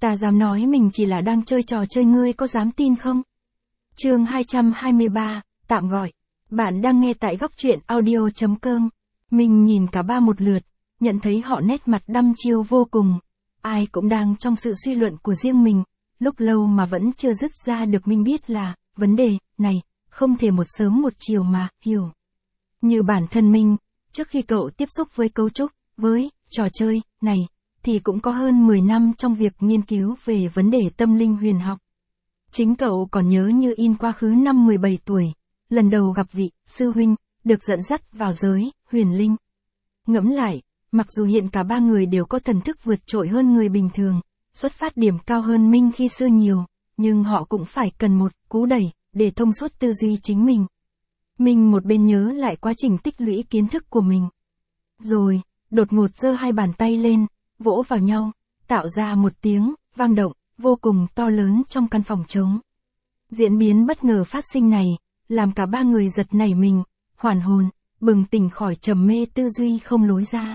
Ta dám nói mình chỉ là đang chơi trò chơi, ngươi có dám tin không? Chương 223, tạm gọi. Bạn đang nghe tại góc truyện audio.com. Mình nhìn cả ba một lượt, nhận thấy họ nét mặt đăm chiêu vô cùng. Ai cũng đang trong sự suy luận của riêng mình, lúc lâu mà vẫn chưa dứt ra được. Mình biết là, vấn đề này, không thể một sớm một chiều mà hiểu. Như bản thân mình, trước khi cậu tiếp xúc với cấu trúc, với trò chơi này, thì cũng có hơn 10 năm trong việc nghiên cứu về vấn đề tâm linh huyền học. Chính cậu còn nhớ như in quá khứ năm 17 tuổi, lần đầu gặp vị sư huynh, được dẫn dắt vào giới huyền linh. Ngẫm lại, mặc dù hiện cả ba người đều có thần thức vượt trội hơn người bình thường, xuất phát điểm cao hơn Minh khi xưa nhiều, nhưng họ cũng phải cần một cú đẩy để thông suốt tư duy chính mình. Mình một bên nhớ lại quá trình tích lũy kiến thức của mình. Rồi, đột ngột giơ hai bàn tay lên, vỗ vào nhau, tạo ra một tiếng vang động vô cùng to lớn trong căn phòng trống. Diễn biến bất ngờ phát sinh này, làm cả ba người giật nảy mình, hoàn hồn, bừng tỉnh khỏi trầm mê tư duy không lối ra.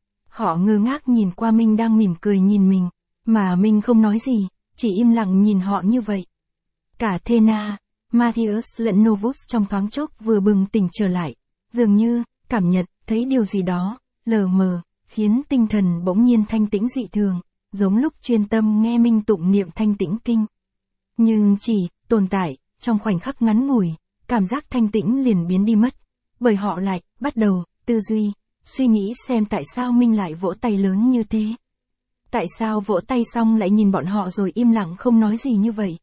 Họ ngơ ngác nhìn qua Minh đang mỉm cười nhìn mình, mà Minh không nói gì, chỉ im lặng nhìn họ như vậy. Cả Thena, Matthias lẫn Novus trong thoáng chốc vừa bừng tỉnh trở lại, dường như cảm nhận thấy điều gì đó lờ mờ, khiến tinh thần bỗng nhiên thanh tĩnh dị thường, giống lúc chuyên tâm nghe Minh tụng niệm thanh tĩnh kinh. Nhưng chỉ tồn tại trong khoảnh khắc ngắn ngủi, cảm giác thanh tĩnh liền biến đi mất, bởi họ lại bắt đầu tư duy, suy nghĩ xem tại sao Minh lại vỗ tay lớn như thế. Tại sao vỗ tay xong lại nhìn bọn họ rồi im lặng không nói gì như vậy?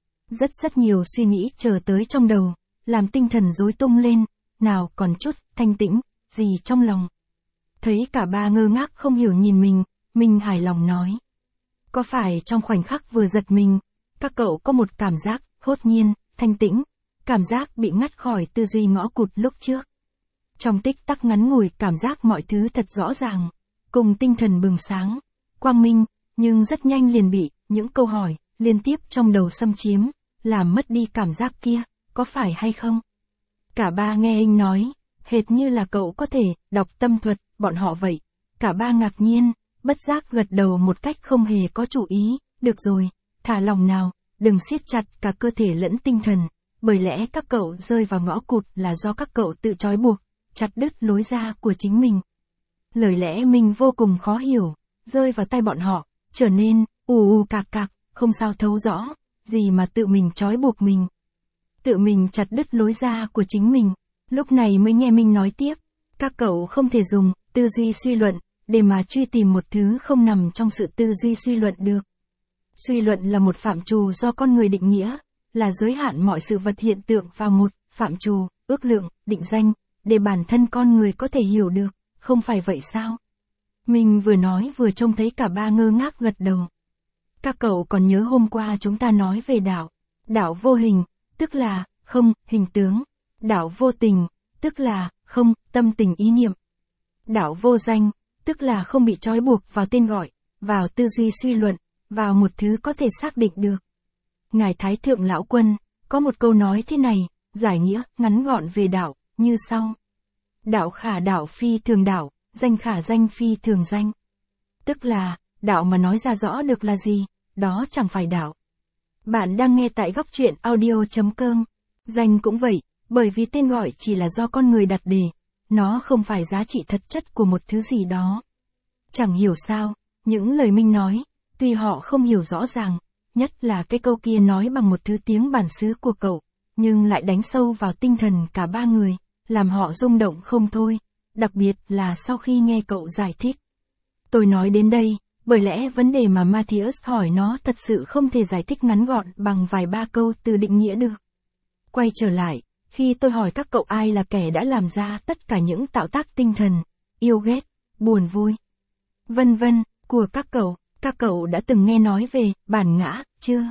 Rất nhiều suy nghĩ chờ tới trong đầu, làm tinh thần rối tung lên, nào còn chút thanh tĩnh gì trong lòng. Thấy cả ba ngơ ngác không hiểu nhìn mình, Minh hài lòng nói. Có phải trong khoảnh khắc vừa giật mình, các cậu có một cảm giác hốt nhiên, thanh tĩnh, cảm giác bị ngắt khỏi tư duy ngõ cụt lúc trước? Trong tích tắc ngắn ngủi cảm giác mọi thứ thật rõ ràng, cùng tinh thần bừng sáng, quang minh, nhưng rất nhanh liền bị những câu hỏi liên tiếp trong đầu xâm chiếm, làm mất đi cảm giác kia, có phải hay không? Cả ba nghe anh nói, hệt như là cậu có thể đọc tâm thuật bọn họ vậy. Cả ba ngạc nhiên, bất giác gật đầu một cách không hề có chủ ý. Được rồi, thả lòng nào, đừng siết chặt cả cơ thể lẫn tinh thần, bởi lẽ các cậu rơi vào ngõ cụt là do các cậu tự trói buộc, chặt đứt lối ra của chính mình. Lời lẽ mình vô cùng khó hiểu, rơi vào tay bọn họ, trở nên ù cạc cạc, không sao thấu rõ, gì mà tự mình trói buộc mình. Tự mình chặt đứt lối ra của chính mình. Lúc này mới nghe Minh nói tiếp, các cậu không thể dùng tư duy suy luận để mà truy tìm một thứ không nằm trong sự tư duy suy luận được. Suy luận là một phạm trù do con người định nghĩa, là giới hạn mọi sự vật hiện tượng vào một phạm trù, ước lượng, định danh, để bản thân con người có thể hiểu được, không phải vậy sao? Mình vừa nói vừa trông thấy cả ba ngơ ngác gật đầu. Các cậu còn nhớ hôm qua chúng ta nói về đạo vô hình, tức là không hình tướng, đạo vô tình, tức là không tâm tình ý niệm, đạo vô danh, tức là không bị trói buộc vào tên gọi, vào tư duy suy luận, vào một thứ có thể xác định được. Ngài Thái Thượng Lão Quân có một câu nói thế này, giải nghĩa ngắn gọn về đạo như sau: đạo khả đạo phi thường đạo, danh khả danh phi thường danh. Tức là, đạo mà nói ra rõ được là gì, đó chẳng phải đạo. Bạn đang nghe tại góc truyện audio.com. Danh cũng vậy, bởi vì tên gọi chỉ là do con người đặt để, nó không phải giá trị thật chất của một thứ gì đó. Chẳng hiểu sao, những lời Minh nói, tuy họ không hiểu rõ ràng, nhất là cái câu kia nói bằng một thứ tiếng bản xứ của cậu, nhưng lại đánh sâu vào tinh thần cả ba người, làm họ rung động không thôi, đặc biệt là sau khi nghe cậu giải thích. Tôi nói đến đây, bởi lẽ vấn đề mà Matthias hỏi nó thật sự không thể giải thích ngắn gọn bằng vài ba câu từ định nghĩa được. Quay trở lại, khi tôi hỏi các cậu ai là kẻ đã làm ra tất cả những tạo tác tinh thần, yêu ghét, buồn vui, vân vân, của các cậu đã từng nghe nói về bản ngã, chưa?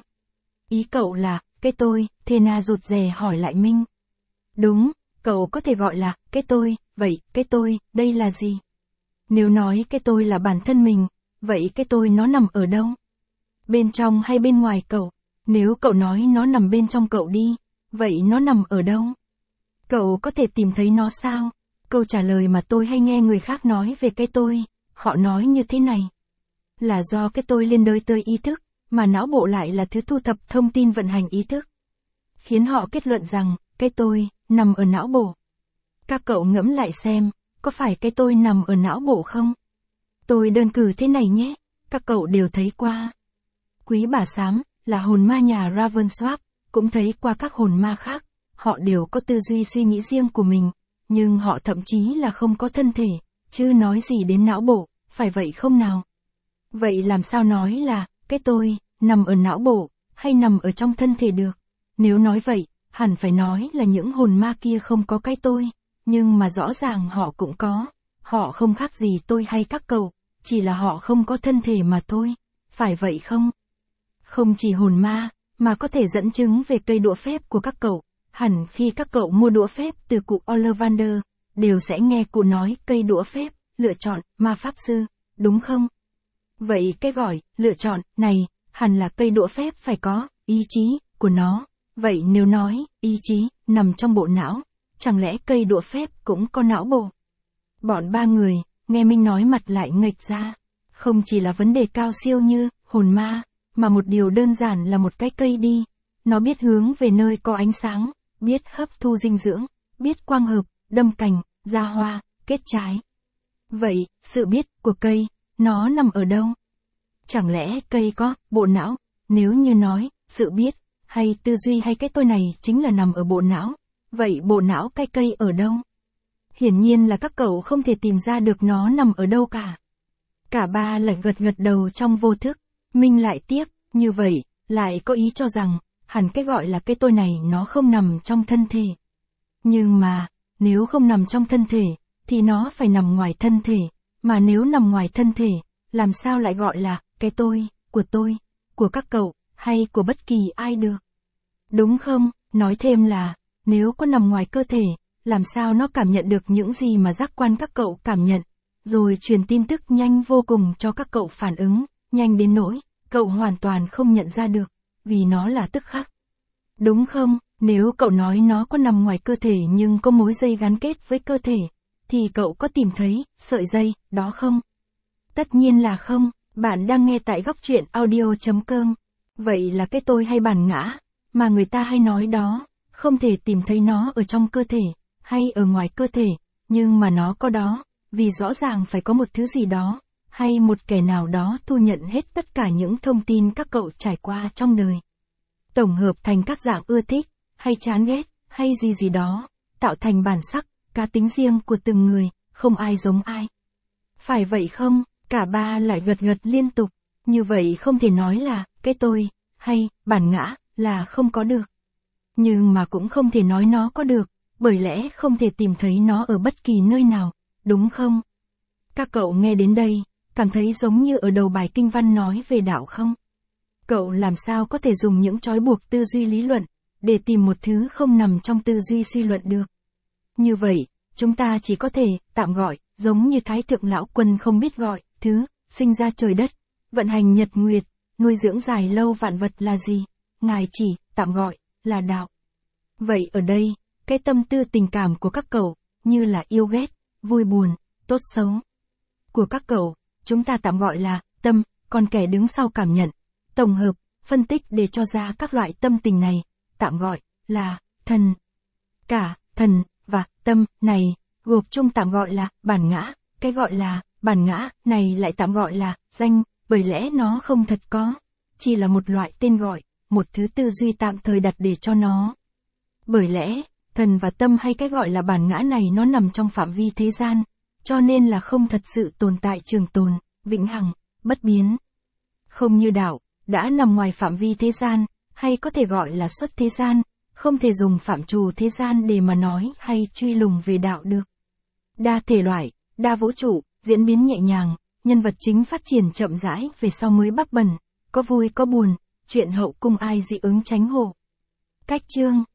Ý cậu là, cái tôi, Thena rụt rè hỏi lại Minh. Đúng, cậu có thể gọi là, cái tôi, vậy, cái tôi, đây là gì? Nếu nói cái tôi là bản thân mình, vậy cái tôi nó nằm ở đâu? Bên trong hay bên ngoài cậu? Nếu cậu nói nó nằm bên trong cậu đi, vậy nó nằm ở đâu? Cậu có thể tìm thấy nó sao? Câu trả lời mà tôi hay nghe người khác nói về cái tôi, họ nói như thế này. Là do cái tôi liên đới tới ý thức, mà não bộ lại là thứ thu thập thông tin vận hành ý thức. Khiến họ kết luận rằng, cái tôi, nằm ở não bộ. Các cậu ngẫm lại xem, có phải cái tôi nằm ở não bộ không? Tôi đơn cử thế này nhé, các cậu đều thấy qua. Quý bà Xám, là hồn ma nhà Ravensworth, cũng thấy qua các hồn ma khác, họ đều có tư duy suy nghĩ riêng của mình, nhưng họ thậm chí là không có thân thể, chứ nói gì đến não bộ, phải vậy không nào? Vậy làm sao nói là, cái tôi, nằm ở não bộ, hay nằm ở trong thân thể được? Nếu nói vậy, hẳn phải nói là những hồn ma kia không có cái tôi, nhưng mà rõ ràng họ cũng có, họ không khác gì tôi hay các cậu, chỉ là họ không có thân thể mà thôi, phải vậy không? Không chỉ hồn ma, mà có thể dẫn chứng về cây đũa phép của các cậu, hẳn khi các cậu mua đũa phép từ cụ Ollivander, đều sẽ nghe cụ nói cây đũa phép, lựa chọn, ma pháp sư, đúng không? Vậy cái gọi, lựa chọn, này, hẳn là cây đũa phép phải có, ý chí, của nó. Vậy nếu nói, ý chí, nằm trong bộ não, chẳng lẽ cây đũa phép cũng có não bộ? Bọn ba người, nghe Minh nói mặt lại nghệch ra. Không chỉ là vấn đề cao siêu như, hồn ma, mà một điều đơn giản là một cái cây đi. Nó biết hướng về nơi có ánh sáng, biết hấp thu dinh dưỡng, biết quang hợp, đâm cành, ra hoa, kết trái. Vậy, sự biết của cây, nó nằm ở đâu? Chẳng lẽ cây có, bộ não? Nếu như nói, sự biết, hay tư duy hay cái tôi này chính là nằm ở bộ não. Vậy bộ não cái cây ở đâu? Hiển nhiên là các cậu không thể tìm ra được nó nằm ở đâu cả. Cả ba lại gật gật đầu trong vô thức. Minh lại tiếp, như vậy, lại có ý cho rằng, hẳn cái gọi là cái tôi này nó không nằm trong thân thể. Nhưng mà, nếu không nằm trong thân thể, thì nó phải nằm ngoài thân thể, mà nếu nằm ngoài thân thể, làm sao lại gọi là cái tôi, của các cậu, hay của bất kỳ ai được? Đúng không? Nói thêm là, nếu có nằm ngoài cơ thể, làm sao nó cảm nhận được những gì mà giác quan các cậu cảm nhận, rồi truyền tin tức nhanh vô cùng cho các cậu phản ứng, nhanh đến nỗi, cậu hoàn toàn không nhận ra được, vì nó là tức khắc. Đúng không? Nếu cậu nói nó có nằm ngoài cơ thể nhưng có mối dây gắn kết với cơ thể, thì cậu có tìm thấy sợi dây đó không? Tất nhiên là không. Bạn đang nghe tại góc truyện audio.com. Vậy là cái tôi hay bản ngã, mà người ta hay nói đó, không thể tìm thấy nó ở trong cơ thể, hay ở ngoài cơ thể, nhưng mà nó có đó, vì rõ ràng phải có một thứ gì đó, hay một kẻ nào đó thu nhận hết tất cả những thông tin các cậu trải qua trong đời. Tổng hợp thành các dạng ưa thích, hay chán ghét, hay gì gì đó, tạo thành bản sắc, cá tính riêng của từng người, không ai giống ai. Phải vậy không? Cả ba lại gật gật liên tục. Như vậy không thể nói là, cái tôi, hay, bản ngã, là không có được. Nhưng mà cũng không thể nói nó có được, bởi lẽ không thể tìm thấy nó ở bất kỳ nơi nào, đúng không? Các cậu nghe đến đây, cảm thấy giống như ở đầu bài kinh văn nói về đạo không? Cậu làm sao có thể dùng những trói buộc tư duy lý luận, để tìm một thứ không nằm trong tư duy suy luận được? Như vậy, chúng ta chỉ có thể, tạm gọi, giống như Thái Thượng Lão Quân không biết gọi, thứ, sinh ra trời đất, vận hành nhật nguyệt, nuôi dưỡng dài lâu vạn vật là gì? Ngài chỉ, tạm gọi, là đạo. Vậy ở đây, cái tâm tư tình cảm của các cậu, như là yêu ghét, vui buồn, tốt xấu của các cậu, chúng ta tạm gọi là tâm, còn kẻ đứng sau cảm nhận, tổng hợp, phân tích để cho ra các loại tâm tình này, tạm gọi là thần. Cả thần và tâm này gộp chung tạm gọi là bản ngã, cái gọi là bản ngã này lại tạm gọi là danh, bởi lẽ nó không thật có, chỉ là một loại tên gọi, một thứ tư duy tạm thời đặt để cho nó. Bởi lẽ, thần và tâm hay cái gọi là bản ngã này nó nằm trong phạm vi thế gian, cho nên là không thật sự tồn tại trường tồn, vĩnh hằng, bất biến. Không như đạo, đã nằm ngoài phạm vi thế gian, hay có thể gọi là xuất thế gian, không thể dùng phạm trù thế gian để mà nói hay truy lùng về đạo được. Đa thể loại, đa vũ trụ, diễn biến nhẹ nhàng, nhân vật chính phát triển chậm rãi về sau mới bắp bẩn, có vui có buồn, chuyện hậu cung ai dị ứng tránh hộ. Cách chương